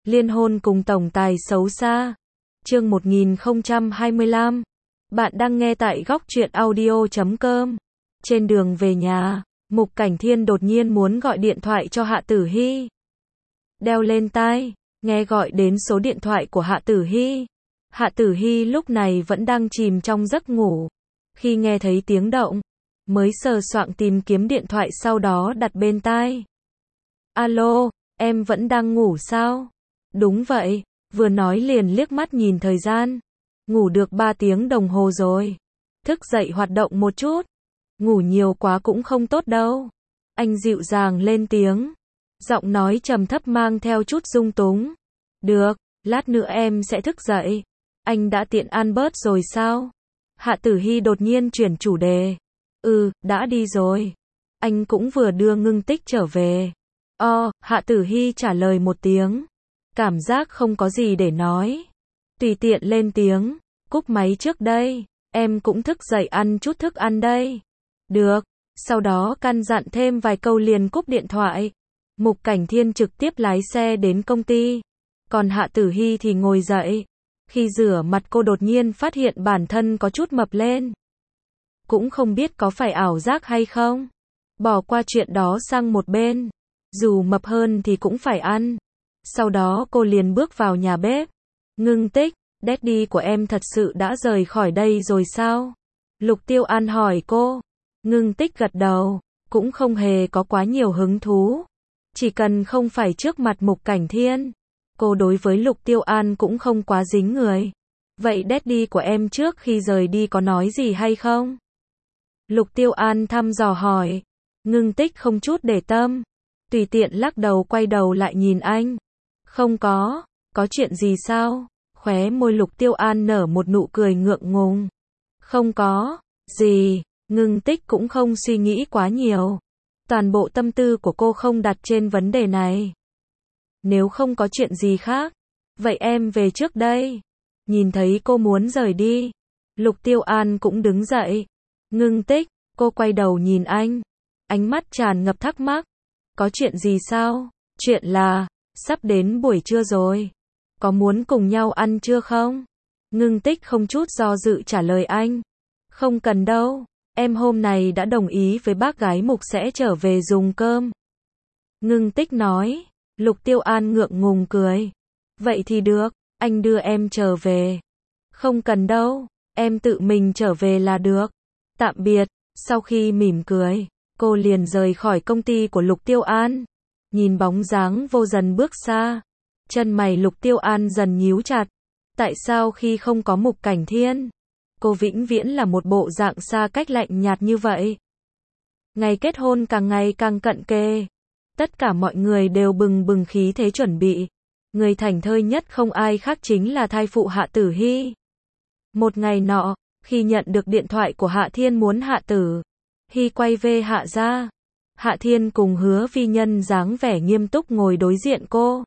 Liên hôn cùng tổng tài xấu xa. Chương 1025. Bạn đang nghe tại góc truyện audio.com. Trên đường về nhà, Mục Cảnh Thiên đột nhiên muốn gọi điện thoại cho Hạ Tử Hy. Đeo lên tai, nghe gọi đến số điện thoại của Hạ Tử Hy. Hạ Tử Hy lúc này vẫn đang chìm trong giấc ngủ. Khi nghe thấy tiếng động, mới sờ soạng tìm kiếm điện thoại, sau đó đặt bên tai. Alo, em vẫn đang ngủ sao? Đúng vậy, vừa nói liền liếc mắt nhìn thời gian. Ngủ được 3 tiếng đồng hồ rồi. Thức dậy hoạt động một chút. Ngủ nhiều quá cũng không tốt đâu. Anh dịu dàng lên tiếng. Giọng nói trầm thấp mang theo chút rung túng. Được, lát nữa em sẽ thức dậy. Anh đã tiện ăn bớt rồi sao? Hạ Tử Hy đột nhiên chuyển chủ đề. Đã đi rồi. Anh cũng vừa đưa Ngưng Tích trở về. Hạ Tử Hy trả lời một tiếng. Cảm giác không có gì để nói. Tùy tiện lên tiếng. Cúp máy trước đây. Em cũng thức dậy ăn chút thức ăn đây. Được. Sau đó căn dặn thêm vài câu liền cúp điện thoại. Mục Cảnh Thiên trực tiếp lái xe đến công ty. Còn Hạ Tử Hy thì ngồi dậy. Khi rửa mặt cô đột nhiên phát hiện bản thân có chút mập lên. Cũng không biết có phải ảo giác hay không. Bỏ qua chuyện đó sang một bên. Dù mập hơn thì cũng phải ăn. Sau đó cô liền bước vào nhà bếp. Ngưng Tích, daddy của em thật sự đã rời khỏi đây rồi sao? Lục Tiêu An hỏi cô. Ngưng Tích gật đầu, cũng không hề có quá nhiều hứng thú. Chỉ cần không phải trước mặt Mục Cảnh Thiên. Cô đối với Lục Tiêu An cũng không quá dính người. Vậy daddy của em trước khi rời đi có nói gì hay không? Lục Tiêu An thăm dò hỏi. Ngưng Tích không chút để tâm. Tùy tiện lắc đầu, quay đầu lại nhìn anh. Không có chuyện gì sao? Khóe môi Lục Tiêu An nở một nụ cười ngượng ngùng. Không có gì. Ngưng Tích cũng không suy nghĩ quá nhiều. Toàn bộ tâm tư của cô không đặt trên vấn đề này. Nếu không có chuyện gì khác, vậy em về trước đây. Nhìn thấy cô muốn rời đi, Lục Tiêu An cũng đứng dậy. Ngưng Tích, cô quay đầu nhìn anh. Ánh mắt tràn ngập thắc mắc. Có chuyện gì sao? Chuyện là, sắp đến buổi trưa rồi. Có muốn cùng nhau ăn trưa không? Ngưng Tích không chút do dự trả lời anh. Không cần đâu, em hôm nay đã đồng ý với bác gái Mục sẽ trở về dùng cơm. Ngưng Tích nói. Lục Tiêu An ngượng ngùng cười. Vậy thì được, anh đưa em trở về. Không cần đâu, em tự mình trở về là được. Tạm biệt. Sau khi mỉm cười, cô liền rời khỏi công ty của Lục Tiêu An. Nhìn bóng dáng vô dần bước xa, chân mày Lục Tiêu An dần nhíu chặt. Tại sao khi không có Mục Cảnh Thiên, cô vĩnh viễn là một bộ dạng xa cách lạnh nhạt như vậy? Ngày kết hôn càng ngày càng cận kề. Tất cả mọi người đều bừng bừng khí thế chuẩn bị. Người thảnh thơi nhất không ai khác chính là thai phụ Hạ Tử Hy. Một ngày nọ, khi nhận được điện thoại của Hạ Thiên muốn Hạ Tử Hy quay về Hạ gia, Hạ Thiên cùng Hứa Vi Nhân dáng vẻ nghiêm túc ngồi đối diện cô.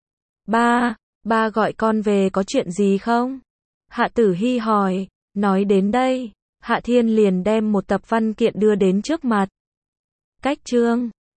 Ba gọi con về có chuyện gì không? Hạ Tử Hy hỏi. Nói đến đây, Hạ Thiên liền đem một tập văn kiện đưa đến trước mặt. Cách chương